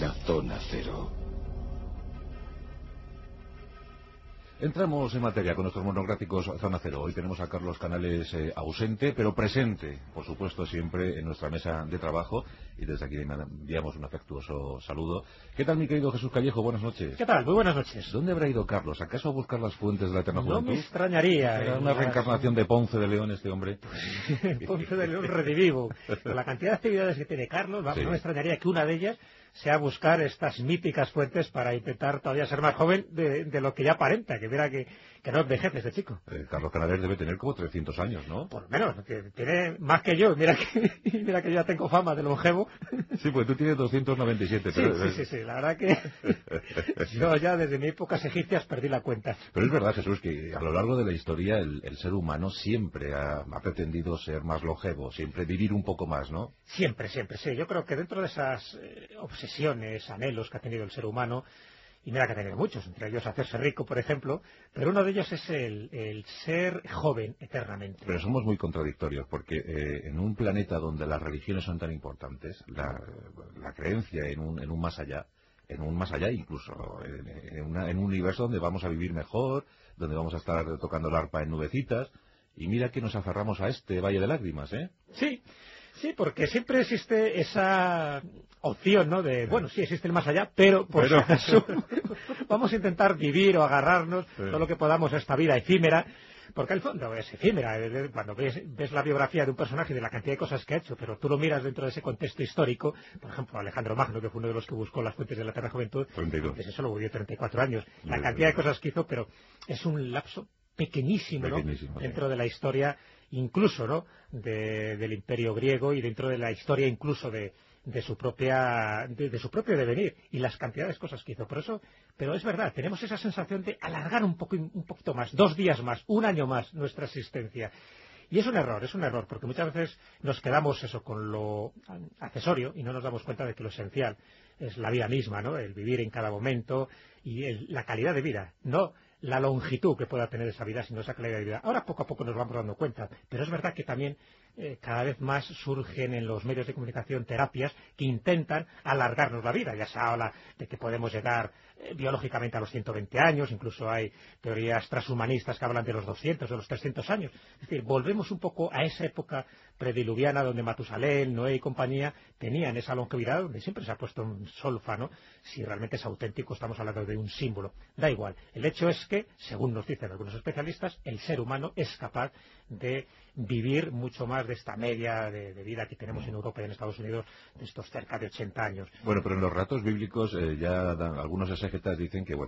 la zona cero. Entramos en materia con nuestros monográficos Zona Cero. Hoy tenemos a Carlos Canales ausente, pero presente, por supuesto, siempre en nuestra mesa de trabajo. Y desde aquí le enviamos un afectuoso saludo. ¿Qué tal, mi querido Jesús Callejo? Buenas noches. ¿Qué tal? Muy buenas noches. ¿Dónde habrá ido Carlos? ¿Acaso a buscar las fuentes de la eterna juventud? No me extrañaría. ¿Era una reencarnación de Ponce de León este hombre? Ponce de León redivivo. Con la cantidad de actividades que tiene Carlos, Sí. no me extrañaría que una de ellas sea buscar estas míticas fuentes para intentar todavía ser más joven de lo que ya aparenta, que mira que no envejece este chico. Carlos Canales debe tener como 300 años, ¿no? Por lo menos, que tiene más que yo. Mira que yo ya tengo fama de longevo. Sí, pues tú tienes 297. Pero... Sí. La verdad que yo ya desde mi épocas egipcias perdí la cuenta. Pero es verdad, Jesús, que a lo largo de la historia el ser humano siempre ha pretendido ser más longevo, siempre vivir un poco más, ¿no? Siempre, sí. Yo creo que dentro de esas obsesiones, anhelos que ha tenido el ser humano, y mira que ha tenido muchos, entre ellos hacerse rico, por ejemplo, pero uno de ellos es el ser joven eternamente. Pero somos muy contradictorios, porque en un planeta donde las religiones son tan importantes, la creencia en un más allá, incluso en un universo donde vamos a vivir mejor, donde vamos a estar tocando el arpa en nubecitas, y mira que nos aferramos a este valle de lágrimas, ¿eh? Sí, porque siempre existe esa opción, ¿no? Bueno, sí existe el más allá, pero por si acaso vamos a intentar vivir o agarrarnos todo lo que podamos a esta vida efímera, porque al fondo es efímera. Cuando ves la biografía de un personaje y de la cantidad de cosas que ha hecho, pero tú lo miras dentro de ese contexto histórico, por ejemplo, Alejandro Magno, que fue uno de los que buscó las fuentes de la eterna juventud, 32. Ese solo vivió 34 años, la cantidad de cosas que hizo, pero es un lapso pequeñísimo, ¿no? Dentro de la historia, incluso, ¿no? Del Imperio griego, y dentro de la historia incluso de su propio devenir, y las cantidades de cosas que hizo. Por eso, pero es verdad, tenemos esa sensación de alargar un poquito más, 2 días más, 1 año más nuestra existencia. Y es un error, porque muchas veces nos quedamos con lo accesorio y no nos damos cuenta de que lo esencial es la vida misma, ¿no? El vivir en cada momento y la calidad de vida, no la longitud que pueda tener esa vida, sino esa calidad de vida. Ahora poco a poco nos vamos dando cuenta, pero es verdad que también cada vez más surgen en los medios de comunicación terapias que intentan alargarnos la vida. Ya se habla de que podemos llegar biológicamente a los 120 años, incluso hay teorías transhumanistas que hablan de los 200, de los 300 años. Es decir, volvemos un poco a esa época prediluviana donde Matusalén, Noé y compañía tenían esa longevidad, donde siempre se ha puesto un solfa, ¿no? Si realmente es auténtico, estamos hablando de un símbolo. Da igual. El hecho es que, según nos dicen algunos especialistas, el ser humano es capaz de vivir mucho más de esta media de vida que tenemos en Europa y en Estados Unidos, de estos cerca de 80 años. Bueno, pero en los relatos bíblicos algunos exégetas dicen que a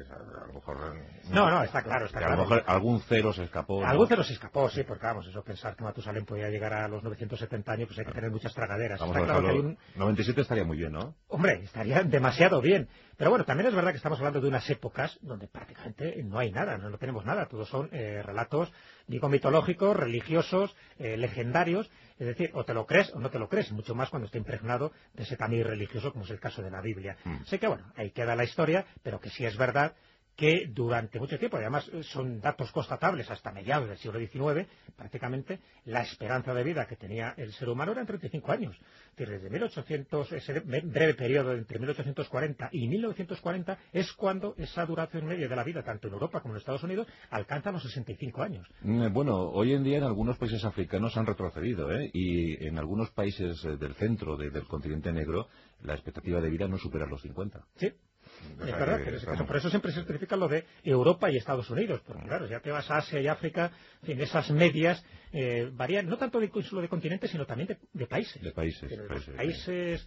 lo mejor... No, está claro. A lo mejor algún cero se escapó, ¿no? Algún cero se escapó, sí, porque vamos, eso pensar que Matusalén podía llegar a los 970 años, pues hay que tener muchas tragaderas. Vamos está a claro que 97 estaría muy bien, ¿no? Hombre, estaría demasiado bien. Pero bueno, también es verdad que estamos hablando de unas épocas donde prácticamente no hay nada, no tenemos nada. Todos son relatos, digo, mitológicos, religiosos, legendarios. Es decir, o te lo crees o no te lo crees, mucho más cuando está impregnado de ese tamiz religioso, como es el caso de la Biblia. Sé que, bueno, ahí queda la historia, pero que sí es verdad que durante mucho tiempo, y además son datos constatables hasta mediados del siglo XIX, prácticamente la esperanza de vida que tenía el ser humano eran 35 años. Es decir, desde 1800, ese breve periodo entre 1840 y 1940 es cuando esa duración media de la vida, tanto en Europa como en Estados Unidos, alcanza los 65 años. Bueno, hoy en día en algunos países africanos han retrocedido, y en algunos países del centro del continente negro la expectativa de vida no supera los 50. Sí. Es verdad, pero por eso siempre se certifica lo de Europa y Estados Unidos, porque claro, ya te vas a Asia y África, en fin, esas medias varían, no tanto solo de continentes, sino también de países. De países. Los países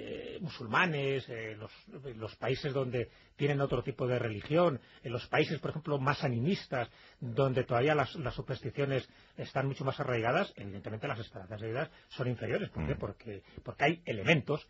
musulmanes, los países donde tienen otro tipo de religión, en los países, por ejemplo, más animistas, donde todavía las supersticiones están mucho más arraigadas, evidentemente las esperanzas de vida son inferiores. ¿Por qué? Porque hay elementos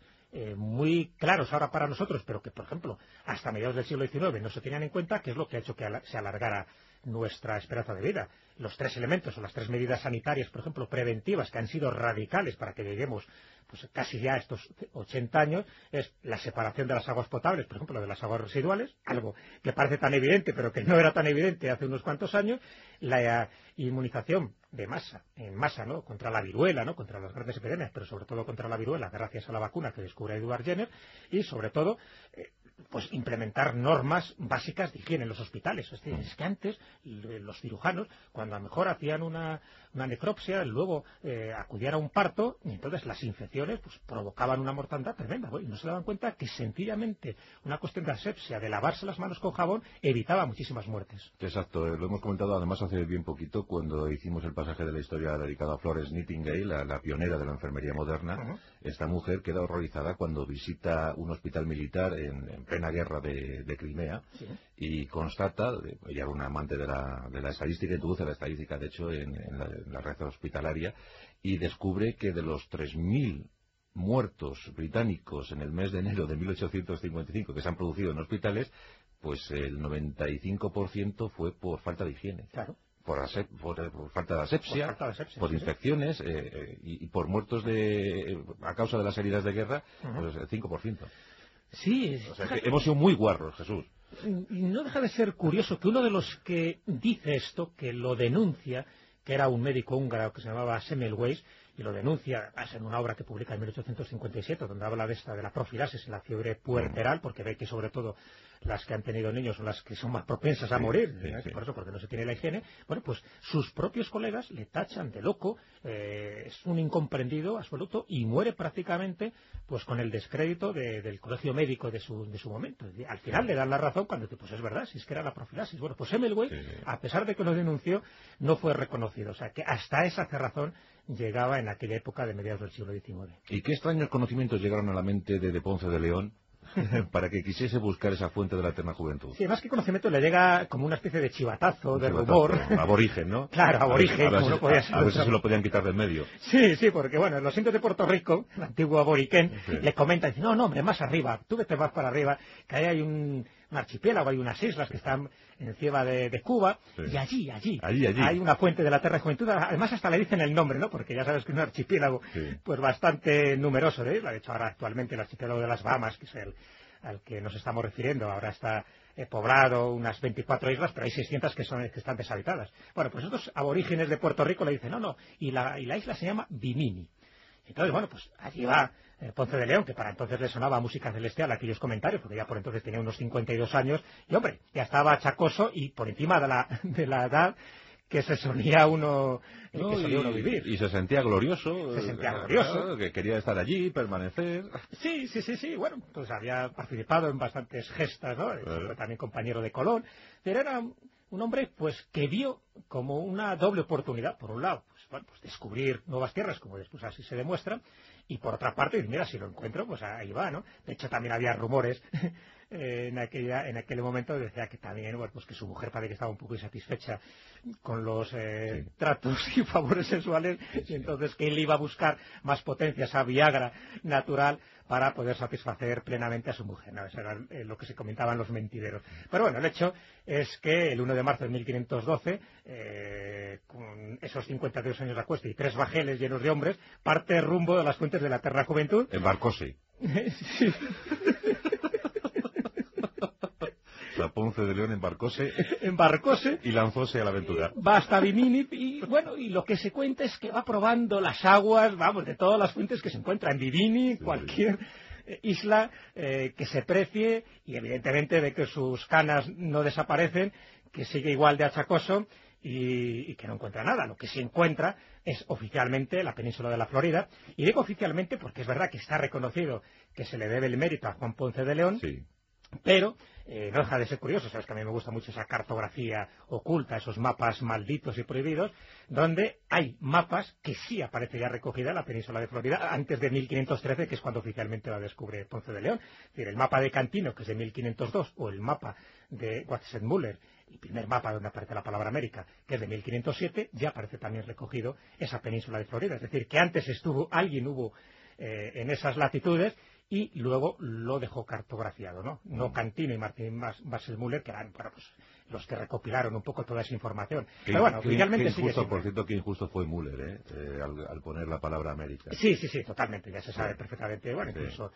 muy claros ahora para nosotros, pero que, por ejemplo, hasta mediados del siglo XIX no se tenían en cuenta, que es lo que ha hecho que se alargara nuestra esperanza de vida. Los 3 elementos o las 3 medidas sanitarias, por ejemplo, preventivas, que han sido radicales para que lleguemos pues casi ya estos 80 años, es la separación de las aguas potables, por ejemplo, de las aguas residuales, algo que parece tan evidente, pero que no era tan evidente hace unos cuantos años, la inmunización de masa, en masa, ¿no?, contra la viruela, ¿no?, contra las grandes epidemias, pero sobre todo contra la viruela, gracias a la vacuna que descubre Edward Jenner, y sobre todo, pues implementar normas básicas de higiene en los hospitales. Es decir, es que antes los cirujanos, cuando a lo mejor hacían una necropsia, luego acudían a un parto, y entonces las infecciones pues provocaban una mortandad tremenda, ¿no? Y no se daban cuenta que sencillamente una cuestión de asepsia, de lavarse las manos con jabón, evitaba muchísimas muertes. Exacto, lo hemos comentado además hace bien poquito cuando hicimos el pasaje de la historia dedicado a Florence Nightingale, la pionera de la enfermería moderna. Esta mujer queda horrorizada cuando visita un hospital militar en plena guerra de Crimea, y constata, ella era una amante de la estadística, introduce la estadística de hecho en la red hospitalaria, y descubre que de los 3.000 muertos británicos en el mes de enero de 1855 que se han producido en hospitales, pues el 95% fue por falta de higiene. Claro. Por falta de asepsia, por infecciones y por muertos a causa de las heridas de guerra, pues el 5%. Sí, o sea, que hemos sido muy guarros, Jesús. Y no deja de ser curioso que uno de los que dice esto, que lo denuncia, que era un médico húngaro que se llamaba Semmelweis, y lo denuncia en una obra que publica en 1857, donde habla de la profilaxis en la fiebre puerperal, porque ve que sobre todo las que han tenido niños son las que son más propensas a morir, por eso, porque no se tiene la higiene. Bueno, pues sus propios colegas le tachan de loco, es un incomprendido absoluto, y muere prácticamente pues con el descrédito del colegio médico de su momento. Al final le dan la razón cuando dice, pues es verdad, si es que era la profilaxis. Bueno, pues Semmelweis, a pesar de que lo denunció, no fue reconocido. O sea, que hasta esa cerrazón llegaba en aquella época de mediados del siglo XIX. ¿Y qué extraños conocimientos llegaron a la mente de Ponce de León para que quisiese buscar esa fuente de la eterna juventud? Sí, más que conocimiento le llega como una especie de chivatazo, de rumor. Aborigen, ¿no? Claro, aborigen, como no podía ser. A ver si se lo podían quitar del medio. Sí, porque bueno, los indios de Puerto Rico, el antiguo aborigen, le comentan, dicen, no, hombre, más arriba, tú vete más para arriba, que ahí hay un archipiélago, hay unas islas que están encima de Cuba, y allí hay una fuente de la eterna juventud. Además hasta le dicen el nombre, ¿no? Porque ya sabes que es un archipiélago pues bastante numeroso de islas. De hecho, ahora actualmente el archipiélago de las Bahamas, que es al que nos estamos refiriendo, ahora está poblado unas 24 islas, pero hay 600 que están deshabitadas. Bueno, pues estos aborígenes de Puerto Rico le dicen, no, y la isla se llama Bimini. Entonces, bueno, pues allí va Ponce de León, que para entonces le sonaba música celestial aquellos comentarios, porque ya por entonces tenía unos 52 años, y hombre, ya estaba achacoso y por encima de la edad que se solía uno vivir. Y se sentía glorioso. Claro, que quería estar allí, permanecer. Sí. Bueno, pues había participado en bastantes gestas, ¿no? Fue también compañero de Colón. Pero era un hombre pues que vio como una doble oportunidad. Por un lado, pues descubrir nuevas tierras, como después así se demuestra. Y por otra parte, mira, si lo encuentro, pues ahí va, ¿no? De hecho, también había rumores en aquel momento, decía que también, bueno, pues que su mujer parece que estaba un poco insatisfecha con los tratos y favores sexuales, y entonces que él iba a buscar más potencia, esa Viagra natural, para poder satisfacer plenamente a su mujer, ¿no? Eso era lo que se comentaban los mentideros. Pero bueno, el hecho es que el 1 de marzo de 1512, con esos 52 años de acuesta y 3 bajeles llenos de hombres, parte rumbo de las fuentes de la eterna juventud. Embarcóse. Sí. Ponce de León embarcóse y lanzóse a la aventura. Va hasta Bimini y bueno, y lo que se cuenta es que va probando las aguas, vamos, de todas las fuentes que se encuentran en Bimini, cualquier isla que se precie, y evidentemente ve que sus canas no desaparecen, que sigue igual de achacoso y que no encuentra nada. Lo que sí encuentra es oficialmente la península de la Florida, y digo oficialmente porque es verdad que está reconocido que se le debe el mérito a Juan Ponce de León. Sí. Pero no deja de ser curioso, sabes que a mí me gusta mucho esa cartografía oculta, esos mapas malditos y prohibidos, donde hay mapas que sí aparece ya recogida en la península de Florida antes de 1513, que es cuando oficialmente la descubre Ponce de León. Es decir, el mapa de Cantino, que es de 1502, o el mapa de Watson-Müller, el primer mapa donde aparece la palabra América, que es de 1507, ya aparece también recogido esa península de Florida. Es decir, que antes alguien hubo en esas latitudes, y luego lo dejó cartografiado, ¿no? No Cantino y Martín Wassermüller, que eran, bueno, pues los que recopilaron un poco toda esa información. Pero bueno, oficialmente sigue siendo. Por cierto, que injusto fue Müller, al poner la palabra América. Sí, totalmente, ya se sabe perfectamente. Bueno, incluso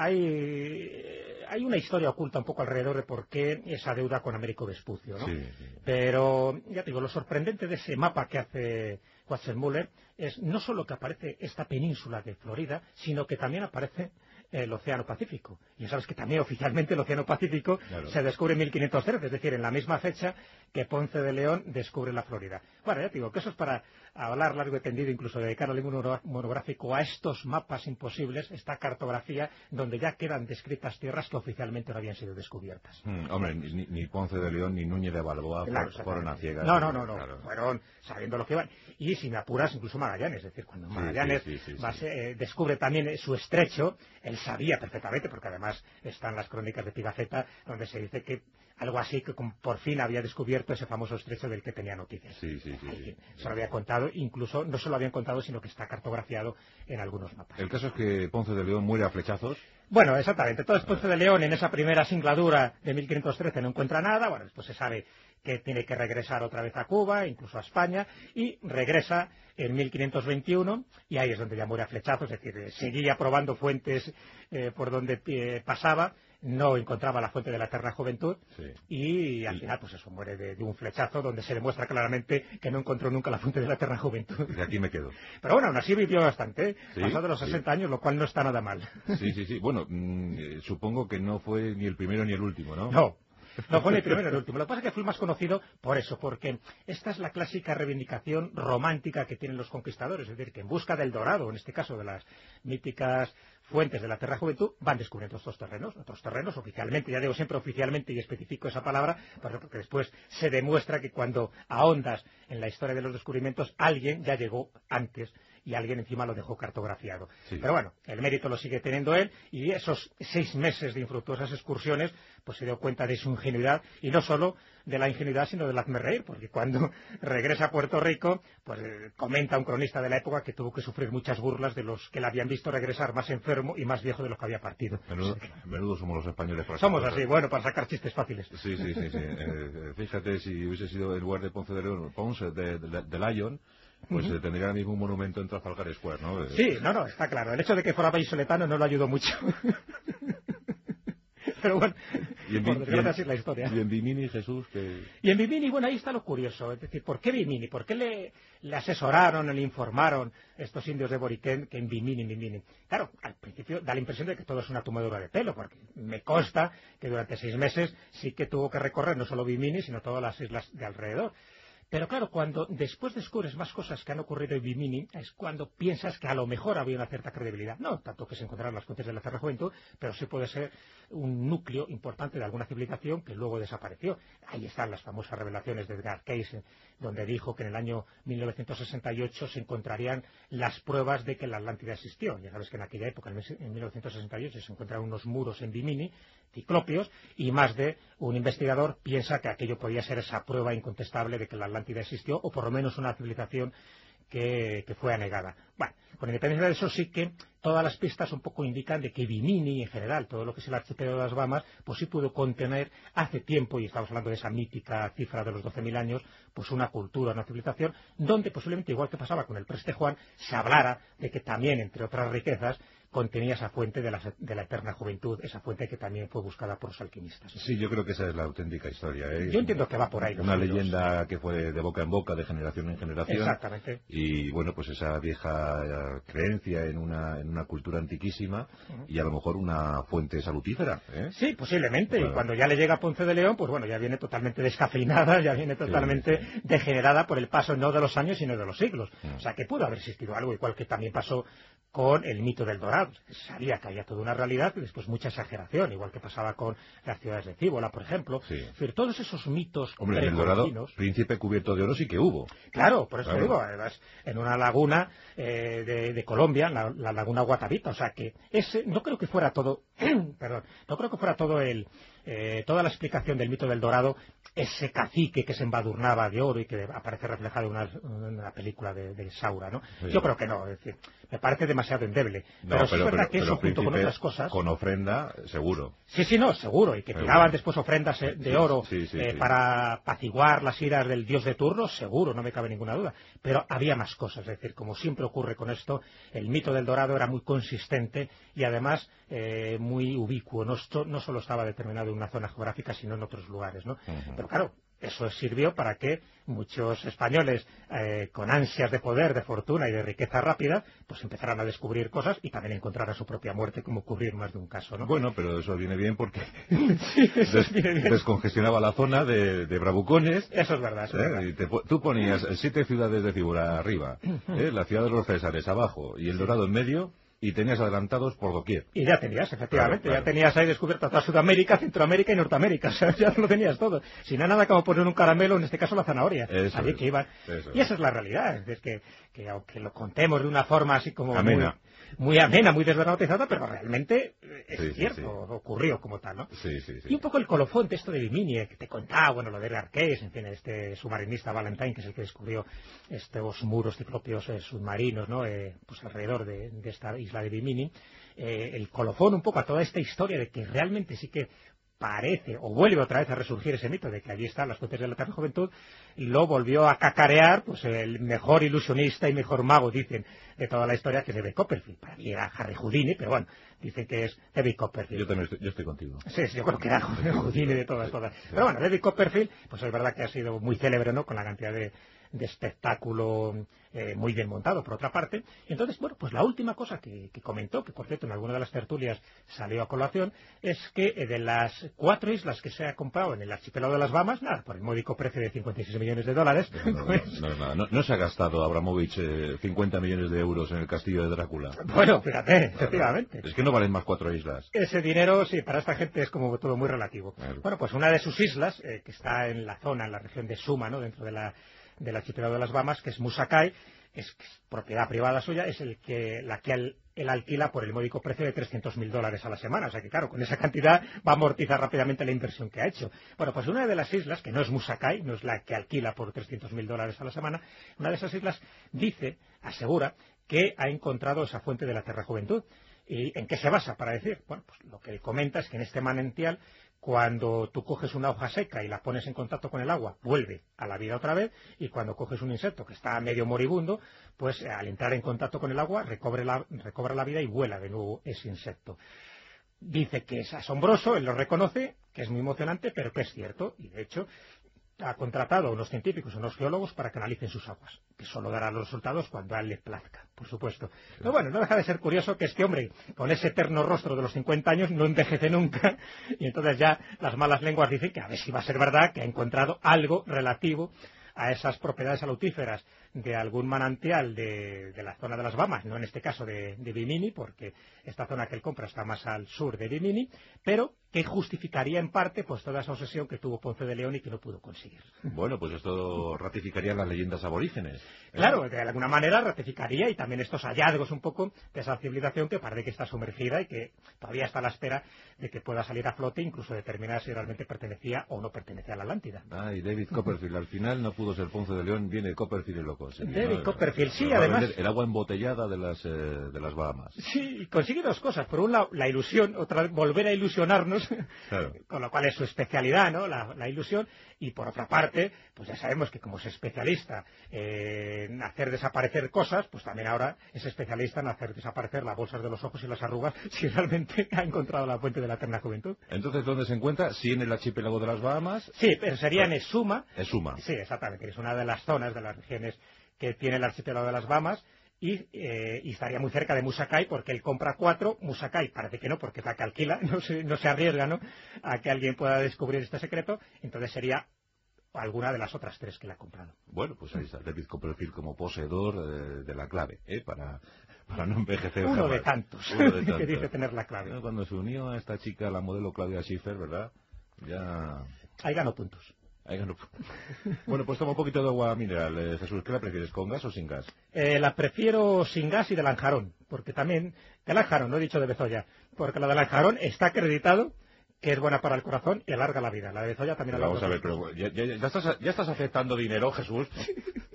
hay una historia oculta un poco alrededor de por qué esa deuda con Américo Vespucio, ¿no? Sí. Pero, ya te digo, lo sorprendente de ese mapa que hace Watson-Müller es no solo que aparece esta península de Florida, sino que también aparece el Océano Pacífico. Y ya sabes que también oficialmente el Océano Pacífico se descubre en 1513, es decir, en la misma fecha que Ponce de León descubre la Florida. Bueno, ya te digo que eso es para hablar largo y tendido, incluso dedicar un libro monográfico a estos mapas imposibles, esta cartografía donde ya quedan descritas tierras que oficialmente no habían sido descubiertas. Hombre, ni Ponce de León ni Núñez de Balboa fueron a ciegas. No, fueron sabiendo lo que iban. Y si me apuras, incluso Magallanes, es decir, cuando Magallanes descubre también su estrecho, él sabía perfectamente, porque además están las crónicas de Pigafetta, donde se dice que algo así que por fin había descubierto ese famoso estrecho del que tenía noticias. Sí. Se lo había contado, incluso no se lo habían contado, sino que está cartografiado en algunos mapas. El caso es que Ponce de León muere a flechazos. Bueno, exactamente. Entonces Ponce de León en esa primera singladura de 1513 no encuentra nada. Bueno, después se sabe que tiene que regresar otra vez a Cuba, incluso a España, y regresa en 1521, y ahí es donde ya muere a flechazos, es decir, seguía probando fuentes por donde pasaba, no encontraba la fuente de la eterna juventud, y al final, pues eso, muere de un flechazo, donde se demuestra claramente que no encontró nunca la fuente de la eterna juventud. Y aquí me quedo. Pero bueno, aún así vivió bastante, pasado los 60 años, lo cual no está nada mal. Sí. Bueno, supongo que no fue ni el primero ni el último, ¿no? No fue ni el primero ni el último. Lo que pasa es que fue más conocido por eso, porque esta es la clásica reivindicación romántica que tienen los conquistadores, es decir, que en busca del dorado, en este caso de las míticas fuentes de la Terra Juventud, van descubriendo estos terrenos, otros terrenos oficialmente, ya digo siempre oficialmente y especifico esa palabra, porque después se demuestra que cuando ahondas en la historia de los descubrimientos, alguien ya llegó antes y alguien encima lo dejó cartografiado. Pero bueno, el mérito lo sigue teniendo él, y esos 6 meses de infructuosas excursiones, pues se dio cuenta de su ingenuidad, y no solo de la ingenuidad, sino del hazmerreír, porque cuando regresa a Puerto Rico, pues comenta un cronista de la época que tuvo que sufrir muchas burlas de los que le habían visto regresar más enfermo y más viejo de lo que había partido. Menudo somos los españoles. Somos así, bueno, para sacar chistes fáciles. Sí. Fíjate, si hubiese sido en lugar de Ponce de León, Ponce de Lyon, pues tendría ahora mismo un monumento en Trafalgar Square, ¿no? Sí, no, está claro. El hecho de que fuera vallisoletano no lo ayudó mucho. Pero bueno, por desgracia así es la historia. Y en Bimini, Jesús, que... Y en Bimini, bueno, ahí está lo curioso. Es decir, ¿por qué Bimini? ¿Por qué le asesoraron, le informaron estos indios de Boriquén que en Bimini? Claro, al principio da la impresión de que todo es una tomadura de pelo, porque me consta que durante 6 meses sí que tuvo que recorrer no solo Bimini, sino todas las islas de alrededor. Pero claro, cuando después descubres más cosas que han ocurrido en Bimini, es cuando piensas que a lo mejor había una cierta credibilidad. No tanto que se encontraran las fuentes de la Terra Juventud, pero sí puede ser un núcleo importante de alguna civilización que luego desapareció. Ahí están las famosas revelaciones de Edgar Cayce, donde dijo que en el año 1968 se encontrarían las pruebas de que la Atlántida existió. Ya sabes que en aquella época, en 1968, se encontraron unos muros en Bimini, ciclópeos, y más de un investigador piensa que aquello podía ser esa prueba incontestable de que la Atlántida existió, o por lo menos una civilización que fue anegada. Bueno, con independencia de eso, sí que todas las pistas un poco indican de que Bimini, en general, todo lo que es el archipiélago de las Bahamas, pues sí pudo contener hace tiempo, y estamos hablando de esa mítica cifra de los 12.000 años, pues una cultura, una civilización, donde posiblemente, igual que pasaba con el Preste Juan, se hablara de que también, entre otras riquezas, contenía esa fuente de la eterna juventud, esa fuente que también fue buscada por los alquimistas. Sí, yo creo que esa es la auténtica historia. Yo entiendo que va por ahí. Una leyenda que fue de boca en boca, de generación en generación. Exactamente. Y bueno, pues esa vieja creencia en una cultura antiquísima, y a lo mejor una fuente salutífera. Sí, posiblemente. Claro. Y cuando ya le llega a Ponce de León, pues bueno, ya viene totalmente descafeinada, ya viene totalmente degenerada por el paso no de los años, sino de los siglos. O sea, que pudo haber existido algo, igual que también pasó con el mito del Dorado. Sabía que había toda una realidad y después mucha exageración, igual que pasaba con las ciudades de Cíbola, por ejemplo. Pero todos esos mitos el Dorado, príncipe cubierto de oro sí que hubo. Claro, por eso digo, además, en una laguna de Colombia, la laguna Guatavita, o sea que no creo que fuera todo perdón. No creo que fuera toda la explicación del mito del Dorado, ese cacique que se embadurnaba de oro y que aparece reflejado en una película de Saura, ¿no? Sí. Yo creo que no, es decir, me parece demasiado endeble. Pero sí es verdad que eso, junto con otras cosas... Con ofrenda, seguro. Sí, no, seguro. Y que tiraban después ofrendas de oro para apaciguar las iras del dios de turno, seguro, no me cabe ninguna duda. Pero había más cosas, es decir, como siempre ocurre con esto, el mito del Dorado era muy consistente y además muy ubicuo. No solo estaba determinado en una zona geográfica, sino en otros lugares, ¿no? Pero claro, eso sirvió para que muchos españoles, con ansias de poder, de fortuna y de riqueza rápida, pues empezaran a descubrir cosas y también encontraran su propia muerte, como ocurrió en más de un caso, ¿no? Bueno, pero eso viene bien porque viene bien. Descongestionaba la zona de bravucones. Eso es verdad. Eso es verdad. Y tú ponías 7 ciudades de figura arriba, la ciudad de los Césares abajo y el Dorado en medio, y tenías adelantados por doquier. Y ya tenías, efectivamente, claro. Ya tenías ahí descubierto toda Sudamérica, Centroamérica y Norteamérica, o sea, ya lo tenías todo. Si no hay nada como poner un caramelo, en este caso la zanahoria. Allí que iban. Y esa es la realidad, es decir, que aunque lo contemos de una forma así como amena. Muy amena, muy desdramatizada, pero realmente es cierto, ocurrió como tal, ¿no? Sí. Y un poco el colofón de esto de Bimini, que te contaba, bueno, lo de Arqués, en fin, este submarinista Valentine, que es el que descubrió estos muros ciclópeos submarinos, ¿no? Pues alrededor de esta isla de Bimini, el colofón un poco a toda esta historia de que realmente sí que parece, o vuelve otra vez a resurgir ese mito de que allí están las fuentes de la eterna juventud, y lo volvió a cacarear pues el mejor ilusionista y mejor mago, dicen, de toda la historia, que es David Copperfield. Para mí era Harry Houdini, pero bueno, dicen que es David Copperfield. Yo estoy contigo. Sí, yo creo que era Houdini de todas. Pero bueno, David Copperfield, pues es verdad que ha sido muy célebre, ¿no?, con la cantidad de espectáculo muy bien montado, por otra parte. Y entonces, bueno, pues la última cosa que comentó, que por cierto en alguna de las tertulias salió a colación, es que de las 4 islas que se ha comprado en el archipiélago de las Bahamas, nada, por el módico precio de $56 millones. No se ha gastado Abramovich 50 millones de euros en el castillo de Drácula. Bueno, fíjate, efectivamente. Es que no valen más 4 islas. Ese dinero, sí, para esta gente es como todo muy relativo. Claro. Bueno, pues una de sus islas, que está en la zona, en la región de Suma, ¿no?, dentro del archipiélago de las Bahamas, que es Musakai, es propiedad privada suya, es la que él alquila por el módico precio de $300.000 a la semana. O sea que, claro, con esa cantidad va a amortizar rápidamente la inversión que ha hecho. Bueno, pues una de las islas, que no es Musakai, no es la que alquila por $300.000 a la semana, una de esas islas asegura que ha encontrado esa fuente de la eterna juventud. ¿Y en qué se basa para decir? Bueno, pues lo que él comenta es que en este manantial, cuando tú coges una hoja seca y la pones en contacto con el agua, vuelve a la vida otra vez, y cuando coges un insecto que está medio moribundo, pues al entrar en contacto con el agua recobra la vida y vuela de nuevo ese insecto. Dice que es asombroso, él lo reconoce, que es muy emocionante, pero que es cierto, y de hecho ha contratado a unos científicos, a unos geólogos, para que analicen sus aguas, que solo dará los resultados cuando a él le plazca, por supuesto. Pero bueno, no deja de ser curioso que este hombre, con ese eterno rostro de los 50 años, no envejece nunca, y entonces ya las malas lenguas dicen que a ver si va a ser verdad que ha encontrado algo relativo a esas propiedades salutíferas de algún manantial de la zona de las Bahamas, no en este caso de Bimini, porque esta zona que él compra está más al sur de Bimini, pero que justificaría en parte pues toda esa obsesión que tuvo Ponce de León y que no pudo conseguir. Bueno, pues esto ratificaría las leyendas aborígenes. Claro, de alguna manera ratificaría, y también estos hallazgos un poco de esa civilización que parece que está sumergida y que todavía está a la espera de que pueda salir a flote, incluso determinar si realmente pertenecía o no pertenecía a la Atlántida. Y David Copperfield, al final no pudo ser Ponce de León, viene Copperfield y lo consigue. David Copperfield, sí, además... El agua embotellada de las Bahamas. Sí, y consigue 2 cosas. Por un lado, la ilusión, otra vez volver a ilusionarnos, claro, con lo cual es su especialidad, ¿no?, la ilusión. Y por otra parte, pues ya sabemos que como es especialista en hacer desaparecer cosas, pues también ahora es especialista en hacer desaparecer las bolsas de los ojos y las arrugas, si realmente ha encontrado la fuente de la eterna juventud. Entonces, ¿dónde se encuentra? Sí, en el archipiélago de las Bahamas. Sí, pero sería en Exuma. Exuma. Sí, exactamente, es una de las zonas, de las regiones que tiene el archipiélago de las Bahamas. Y estaría muy cerca de Musakai, porque él compra 4, Musakai parece que no, porque es la que alquila, no se arriesga, ¿no?, a que alguien pueda descubrir este secreto, entonces sería alguna de las otras 3 que le ha comprado. Bueno, pues ahí está David Copperfield como poseedor de la clave, para no envejecer. Uno de tantos que dice tener la clave. Cuando se unió a esta chica, la modelo Claudia Schiffer, ¿verdad? Ya... Ahí ganó puntos. Bueno, pues toma un poquito de agua mineral. Jesús, ¿qué la prefieres, con gas o sin gas? La prefiero sin gas y de Lanjarón, porque también, de Lanjarón, no he dicho de Bezoya, porque la de Lanjarón está acreditado que es buena para el corazón y alarga la vida. La de Bezoya también alarga la vida. Vamos a ver, pero ya estás aceptando dinero, Jesús.